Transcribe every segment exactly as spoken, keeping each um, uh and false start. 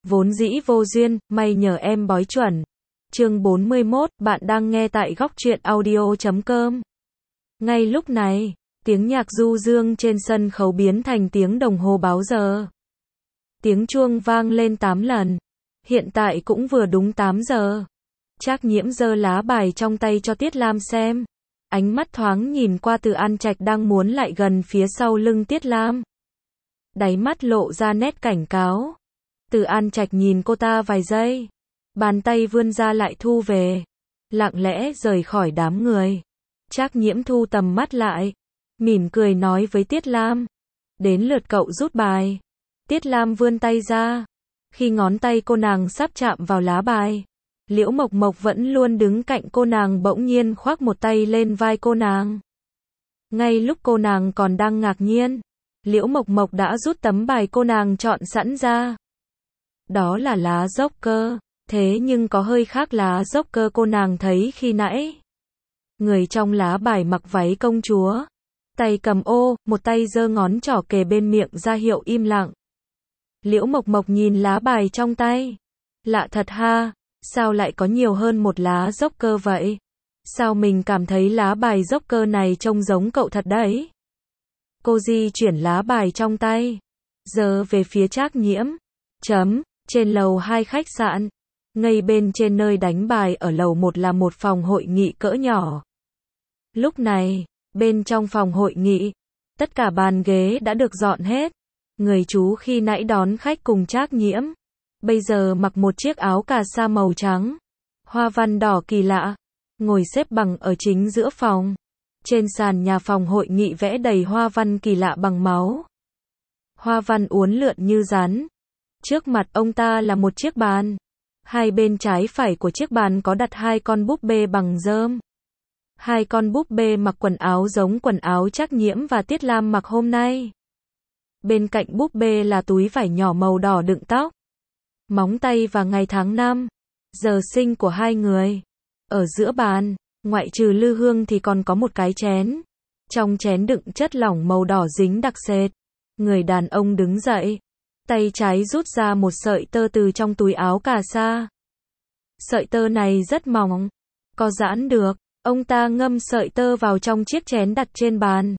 Vốn dĩ vô duyên, may nhờ em bói chuẩn. Chương bốn mươi mốt, bạn đang nghe tại góc truyện audio chấm com. Ngay lúc này, tiếng nhạc du dương trên sân khấu biến thành tiếng đồng hồ báo giờ. Tiếng chuông vang lên tám lần. Hiện tại cũng vừa đúng tám giờ. Trác Nhiễm giơ lá bài trong tay cho Tiết Lam xem. Ánh mắt thoáng nhìn qua Từ An Trạch đang muốn lại gần phía sau lưng Tiết Lam. Đáy mắt lộ ra nét cảnh cáo. Từ An Trạch nhìn cô ta vài giây. Bàn tay vươn ra lại thu về. Lặng lẽ rời khỏi đám người. Trác Nhiễm thu tầm mắt lại. Mỉm cười nói với Tiết Lam. Đến lượt cậu rút bài. Tiết Lam vươn tay ra. Khi ngón tay cô nàng sắp chạm vào lá bài, Liễu Mộc Mộc vẫn luôn đứng cạnh cô nàng bỗng nhiên khoác một tay lên vai cô nàng. Ngay lúc cô nàng còn đang ngạc nhiên, Liễu Mộc Mộc đã rút tấm bài cô nàng chọn sẵn ra. Đó là lá Joker, thế nhưng có hơi khác lá Joker cô nàng thấy khi nãy. Người trong lá bài mặc váy công chúa, tay cầm ô, một tay giơ ngón trỏ kề bên miệng ra hiệu im lặng. Liễu Mộc Mộc nhìn lá bài trong tay. Lạ thật ha, sao lại có nhiều hơn một lá Joker vậy? Sao mình cảm thấy lá bài Joker này trông giống cậu thật đấy? Cô di chuyển lá bài trong tay, giờ về phía Trác Nhiễm. Chấm, trên lầu hai khách sạn. Ngay bên trên nơi đánh bài ở lầu một là một phòng hội nghị cỡ nhỏ. Lúc này, bên trong phòng hội nghị, tất cả bàn ghế đã được dọn hết. Người chú khi nãy đón khách cùng Trác Nhiễm, bây giờ mặc một chiếc áo cà sa màu trắng, hoa văn đỏ kỳ lạ, ngồi xếp bằng ở chính giữa phòng. Trên sàn nhà phòng hội nghị vẽ đầy hoa văn kỳ lạ bằng máu. Hoa văn uốn lượn như rắn. Trước mặt ông ta là một chiếc bàn. Hai bên trái phải của chiếc bàn có đặt hai con búp bê bằng rơm. Hai con búp bê mặc quần áo giống quần áo Trác Nhiễm và Tiết Lam mặc hôm nay. Bên cạnh búp bê là túi vải nhỏ màu đỏ đựng tóc, móng tay và ngày tháng năm, giờ sinh của hai người. Ở giữa bàn, ngoại trừ lư hương thì còn có một cái chén. Trong chén đựng chất lỏng màu đỏ dính đặc sệt. Người đàn ông đứng dậy, tay trái rút ra một sợi tơ từ trong túi áo cà sa. Sợi tơ này rất mỏng, có giãn được. Ông ta ngâm sợi tơ vào trong chiếc chén đặt trên bàn.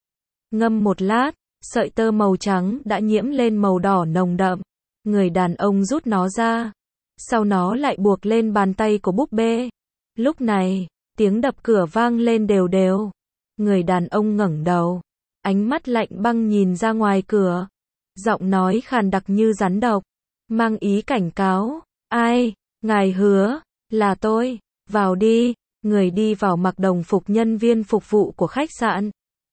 Ngâm một lát, sợi tơ màu trắng đã nhiễm lên màu đỏ nồng đậm. Người đàn ông rút nó ra, sau nó lại buộc lên bàn tay của búp bê. Lúc này, tiếng đập cửa vang lên đều đều. Người đàn ông ngẩng đầu, ánh mắt lạnh băng nhìn ra ngoài cửa. Giọng nói khàn đặc như rắn độc, mang ý cảnh cáo. Ai? Ngài hứa, là tôi, vào đi. Người đi vào mặc đồng phục nhân viên phục vụ của khách sạn.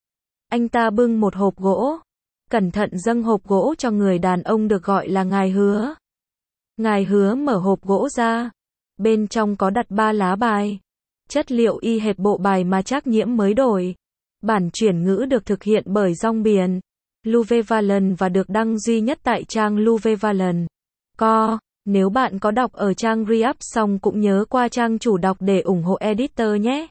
Anh ta bưng một hộp gỗ, cẩn thận dâng hộp gỗ cho người đàn ông được gọi là Ngài Hứa. Ngài Hứa mở hộp gỗ ra, bên trong có đặt ba lá bài. Chất liệu y hệt bộ bài mà Trác Nhiễm mới đổi. Bản chuyển ngữ được thực hiện bởi dòng biển Luvevallen và được đăng duy nhất tại trang Luvevallen. Co, nếu bạn có đọc ở trang Re-up xong cũng nhớ qua trang chủ đọc để ủng hộ editor nhé.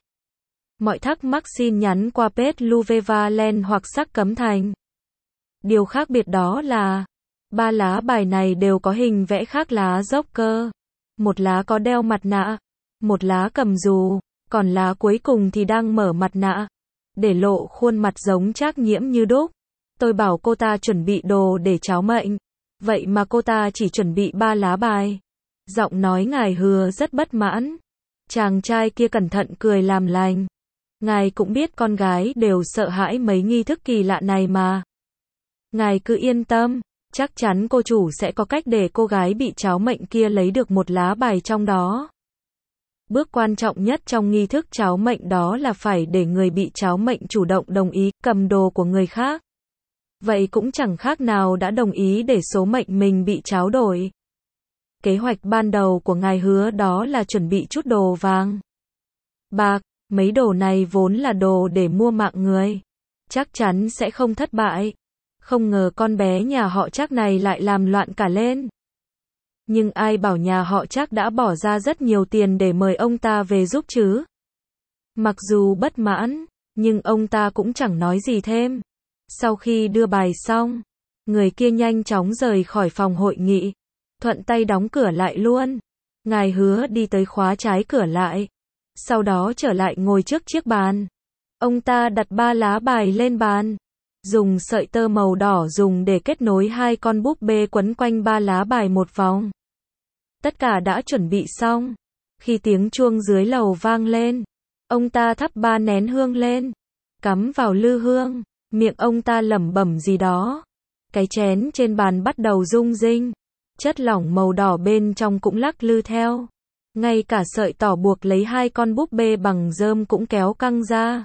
Mọi thắc mắc xin nhắn qua page Luvevallen hoặc Sắc Cấm Thành. Điều khác biệt đó là, ba lá bài này đều có hình vẽ khác lá Joker. Một lá có đeo mặt nạ, một lá cầm dù, còn lá cuối cùng thì đang mở mặt nạ, để lộ khuôn mặt giống Trác Nhiễm như đúc. Tôi bảo cô ta chuẩn bị đồ để tráo mệnh, vậy mà cô ta chỉ chuẩn bị ba lá bài. Giọng nói Ngài Hứa rất bất mãn. Chàng trai kia cẩn thận cười làm lành. Ngài cũng biết con gái đều sợ hãi mấy nghi thức kỳ lạ này mà. Ngài cứ yên tâm, chắc chắn cô chủ sẽ có cách để cô gái bị tráo mệnh kia lấy được một lá bài trong đó. Bước quan trọng nhất trong nghi thức tráo mệnh đó là phải để người bị tráo mệnh chủ động đồng ý cầm đồ của người khác. Vậy cũng chẳng khác nào đã đồng ý để số mệnh mình bị tráo đổi. Kế hoạch ban đầu của Ngài Hứa đó là chuẩn bị chút đồ vàng, bạc, mấy đồ này vốn là đồ để mua mạng người. Chắc chắn sẽ không thất bại. Không ngờ con bé nhà họ Trác này lại làm loạn cả lên. Nhưng ai bảo nhà họ Trác đã bỏ ra rất nhiều tiền để mời ông ta về giúp chứ. Mặc dù bất mãn, nhưng ông ta cũng chẳng nói gì thêm. Sau khi đưa bài xong, người kia nhanh chóng rời khỏi phòng hội nghị. thuận tay đóng cửa lại luôn. Ngài Hứa đi tới khóa trái cửa lại. Sau đó trở lại ngồi trước chiếc bàn. Ông ta đặt ba lá bài lên bàn. Dùng sợi tơ màu đỏ dùng để kết nối hai con búp bê quấn quanh ba lá bài một vòng. Tất cả đã chuẩn bị xong. Khi tiếng chuông dưới lầu vang lên, ông ta thắp ba nén hương lên, cắm vào lư hương, miệng ông ta lẩm bẩm gì đó. Cái chén trên bàn bắt đầu rung rinh, chất lỏng màu đỏ bên trong cũng lắc lư theo. Ngay cả sợi tỏ buộc lấy hai con búp bê bằng rơm cũng kéo căng ra.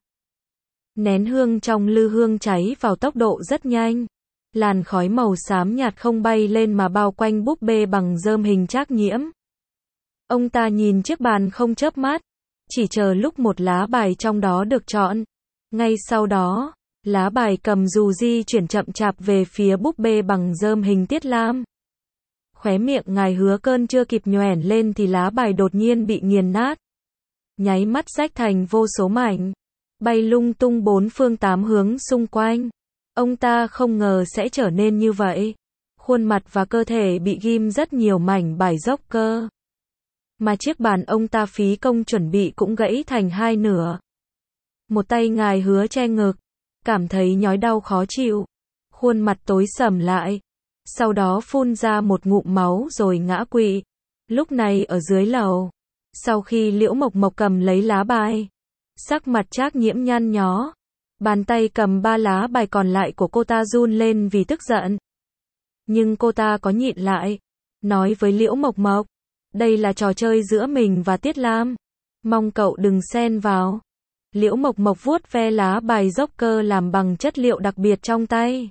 Nén hương trong lư hương cháy vào tốc độ rất nhanh. Làn khói màu xám nhạt không bay lên mà bao quanh búp bê bằng rơm hình Trác Nhiễm. Ông ta nhìn chiếc bàn không chớp mắt, chỉ chờ lúc một lá bài trong đó được chọn. Ngay sau đó, lá bài cầm dù di chuyển chậm chạp về phía búp bê bằng rơm hình Tiết Lam. Khóe miệng Ngài Hứa Cơn chưa kịp nhoẻn lên thì lá bài đột nhiên bị nghiền nát. Nháy mắt rách thành vô số mảnh, bay lung tung bốn phương tám hướng xung quanh. Ông ta không ngờ sẽ trở nên như vậy. Khuôn mặt và cơ thể bị ghim rất nhiều mảnh bài dốc cơ. Mà chiếc bàn ông ta phí công chuẩn bị cũng gãy thành hai nửa. Một tay Ngài Hứa che ngực, cảm thấy nhói đau khó chịu. Khuôn mặt tối sầm lại. Sau đó phun ra một ngụm máu rồi ngã quỵ. Lúc này ở dưới lầu, sau khi Liễu Mộc Mộc cầm lấy lá bài, sắc mặt Trác Nhiễm nhăn nhó. Bàn tay cầm ba lá bài còn lại của cô ta run lên vì tức giận. Nhưng cô ta có nhịn lại, nói với Liễu Mộc Mộc, đây là trò chơi giữa mình và Tiết Lam, mong cậu đừng xen vào. Liễu Mộc Mộc vuốt ve lá bài dốc cơ làm bằng chất liệu đặc biệt trong tay.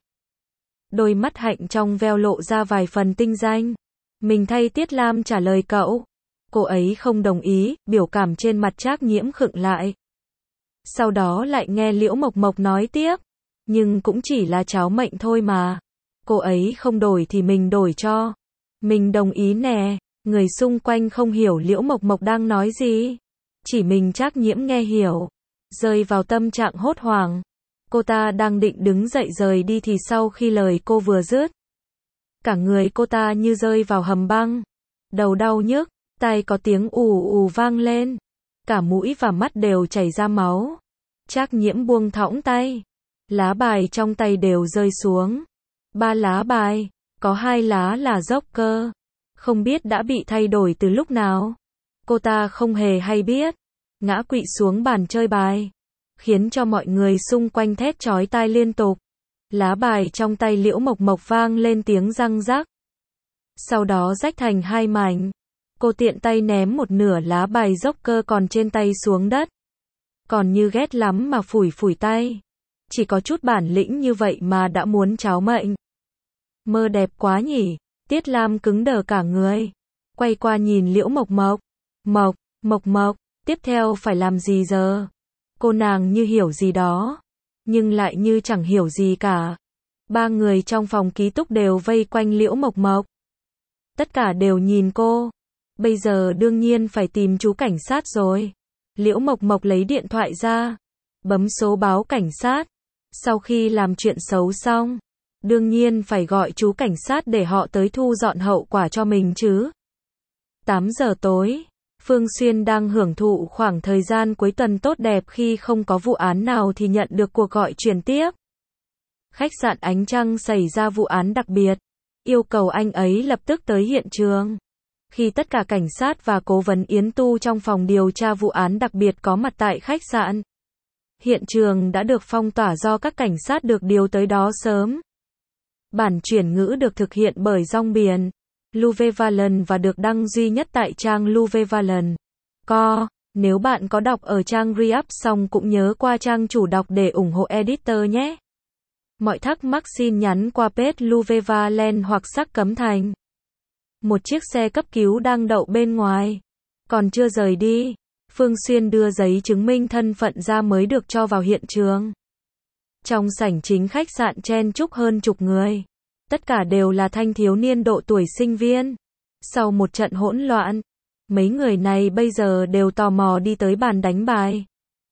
Đôi mắt hạnh trong veo lộ ra vài phần tinh danh. Mình thay Tiết Lam trả lời cậu. Cô ấy không đồng ý, biểu cảm trên mặt Trác Nhiễm khựng lại. Sau đó lại nghe Liễu Mộc Mộc nói tiếp, nhưng cũng chỉ là tráo mệnh thôi mà. Cô ấy không đổi thì mình đổi cho. Mình đồng ý nè. Người xung quanh không hiểu Liễu Mộc Mộc đang nói gì. Chỉ mình Trác Nhiễm nghe hiểu. Rơi vào tâm trạng hốt hoảng. Cô ta đang định đứng dậy rời đi thì sau khi lời cô vừa dứt, cả người cô ta như rơi vào hầm băng. Đầu đau nhức, tai có tiếng ù ù vang lên. Cả mũi và mắt đều chảy ra máu. Trác Nhiễm buông thõng tay. Lá bài trong tay đều rơi xuống. Ba lá bài, có hai lá là dốc cơ. Không biết đã bị thay đổi từ lúc nào. Cô ta không hề hay biết. Ngã quỵ xuống bàn chơi bài, khiến cho mọi người xung quanh thét chói tai liên tục. Lá bài trong tay Liễu Mộc Mộc vang lên tiếng răng rắc. Sau đó rách thành hai mảnh. Cô tiện tay ném một nửa lá bài dốc cơ còn trên tay xuống đất. Còn như ghét lắm mà phủi phủi tay. Chỉ có chút bản lĩnh như vậy mà đã muốn tráo mệnh. Mơ đẹp quá nhỉ. Tiết Lam cứng đờ cả người. Quay qua nhìn Liễu Mộc Mộc. Mộc, Mộc Mộc, tiếp theo phải làm gì giờ? Cô nàng như hiểu gì đó, nhưng lại như chẳng hiểu gì cả. Ba người trong phòng ký túc đều vây quanh Liễu Mộc Mộc. Tất cả đều nhìn cô. Bây giờ đương nhiên phải tìm chú cảnh sát rồi. Liễu Mộc Mộc lấy điện thoại ra, bấm số báo cảnh sát. Sau khi làm chuyện xấu xong, đương nhiên phải gọi chú cảnh sát để họ tới thu dọn hậu quả cho mình chứ. tám giờ tối, Phương Xuyên đang hưởng thụ khoảng thời gian cuối tuần tốt đẹp khi không có vụ án nào thì nhận được cuộc gọi truyền tiếp. Khách sạn Ánh Trăng xảy ra vụ án đặc biệt, yêu cầu anh ấy lập tức tới hiện trường. Khi tất cả cảnh sát và cố vấn Yến Tu trong phòng điều tra vụ án đặc biệt có mặt tại khách sạn, hiện trường đã được phong tỏa do các cảnh sát được điều tới đó sớm. Bản chuyển ngữ được thực hiện bởi dòng biển Luvevalon và được đăng duy nhất tại trang Luvevalon. Co, nếu bạn có đọc ở trang Re-up xong cũng nhớ qua trang chủ đọc để ủng hộ editor nhé. Mọi thắc mắc xin nhắn qua page Luvevalon hoặc Sắc Cấm Thành. Một chiếc xe cấp cứu đang đậu bên ngoài, còn chưa rời đi. Phương Xuyên đưa giấy chứng minh thân phận ra mới được cho vào hiện trường. Trong sảnh chính khách sạn chen chúc hơn chục người. Tất cả đều là thanh thiếu niên độ tuổi sinh viên. Sau một trận hỗn loạn, mấy người này bây giờ đều tò mò đi tới bàn đánh bài.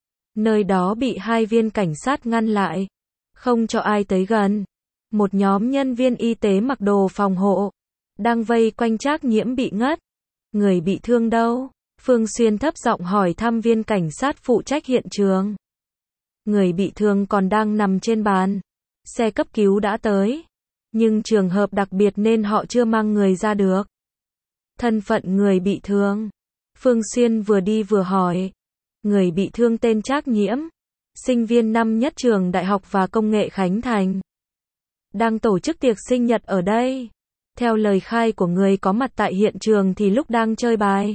Nơi đó bị hai viên cảnh sát ngăn lại, không cho ai tới gần. Một nhóm nhân viên y tế mặc đồ phòng hộ đang vây quanh Trác Nhiễm bị ngất. Người bị thương đâu? Phương Xuyên thấp giọng hỏi thăm viên cảnh sát phụ trách hiện trường. Người bị thương còn đang nằm trên bàn. Xe cấp cứu đã tới. Nhưng trường hợp đặc biệt nên họ chưa mang người ra được. Thân phận người bị thương. Phương Xuyên vừa đi vừa hỏi. Người bị thương tên Trác Nhiễm. Sinh viên năm nhất trường Đại học và Công nghệ Khánh Thành. Đang tổ chức tiệc sinh nhật ở đây. Theo lời khai của người có mặt tại hiện trường thì lúc đang chơi bài.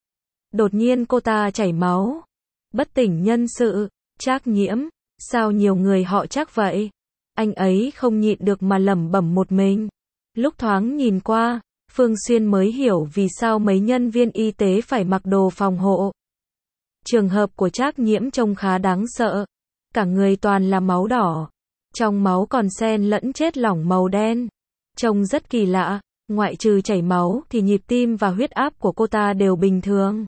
Đột nhiên cô ta chảy máu. Bất tỉnh nhân sự. Trác Nhiễm. Sao nhiều người họ Trác vậy? Anh ấy không nhịn được mà lẩm bẩm một mình. Lúc thoáng nhìn qua, Phương Xuyên mới hiểu vì sao mấy nhân viên y tế phải mặc đồ phòng hộ. Trường hợp của Trác Nhiễm trông khá đáng sợ. Cả người toàn là máu đỏ. Trong máu còn xen lẫn chất lỏng màu đen. Trông rất kỳ lạ, ngoại trừ chảy máu thì nhịp tim và huyết áp của cô ta đều bình thường.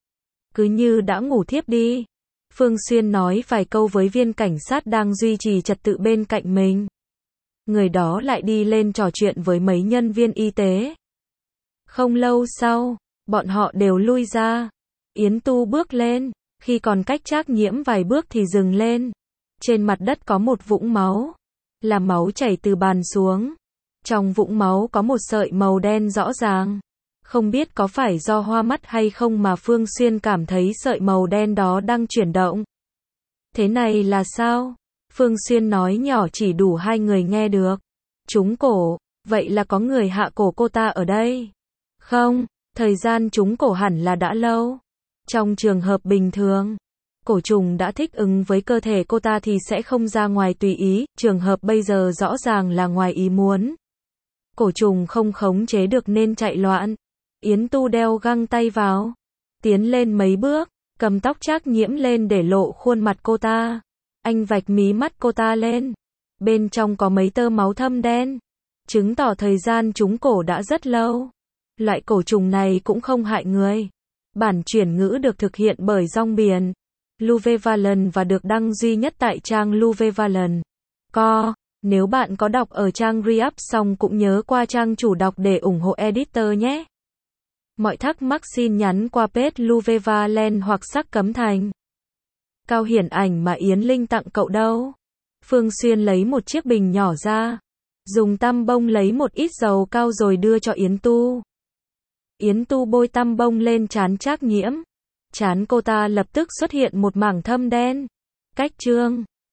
Cứ như đã ngủ thiếp đi. Phương Xuyên nói vài câu với viên cảnh sát đang duy trì trật tự bên cạnh mình. Người đó lại đi lên trò chuyện với mấy nhân viên y tế. Không lâu sau, bọn họ đều lui ra. Yến Tu bước lên, khi còn cách Trác Nhiễm vài bước thì dừng lên. Trên mặt đất có một vũng máu, là máu chảy từ bàn xuống. Trong vũng máu có một sợi màu đen rõ ràng. Không biết có phải do hoa mắt hay không mà Phương Xuyên cảm thấy sợi màu đen đó đang chuyển động. Thế này là sao? Phương Xuyên nói nhỏ chỉ đủ hai người nghe được. Trúng cổ, vậy là có người hạ cổ cô ta ở đây. Không, thời gian trúng cổ hẳn là đã lâu. Trong trường hợp bình thường, cổ trùng đã thích ứng với cơ thể cô ta thì sẽ không ra ngoài tùy ý, trường hợp bây giờ rõ ràng là ngoài ý muốn. Cổ trùng không khống chế được nên chạy loạn. Yến Tu đeo găng tay vào, tiến lên mấy bước, cầm tóc Trác Nhiễm lên để lộ khuôn mặt cô ta. Anh vạch mí mắt cô ta lên. Bên trong có mấy tơ máu thâm đen, chứng tỏ thời gian trúng cổ đã rất lâu. Loại cổ trùng này cũng không hại người. Bản chuyển ngữ được thực hiện bởi dòng biển Luvevalent và được đăng duy nhất tại trang Luvevalent. Co. Nếu bạn có đọc ở trang Re-up xong cũng nhớ qua trang chủ đọc để ủng hộ editor nhé. Mọi thắc mắc xin nhắn qua page Luvevalent hoặc Sắc Cấm Thành. Cao Hiển Ảnh mà Yến Linh tặng cậu đâu? Phương Xuyên lấy một chiếc bình nhỏ ra, dùng tăm bông lấy một ít dầu cao rồi đưa cho Yến Tu. Yến Tu bôi tăm bông lên trán Trác Nhiễm. Trán cô ta lập tức xuất hiện một mảng thâm đen. Cách chương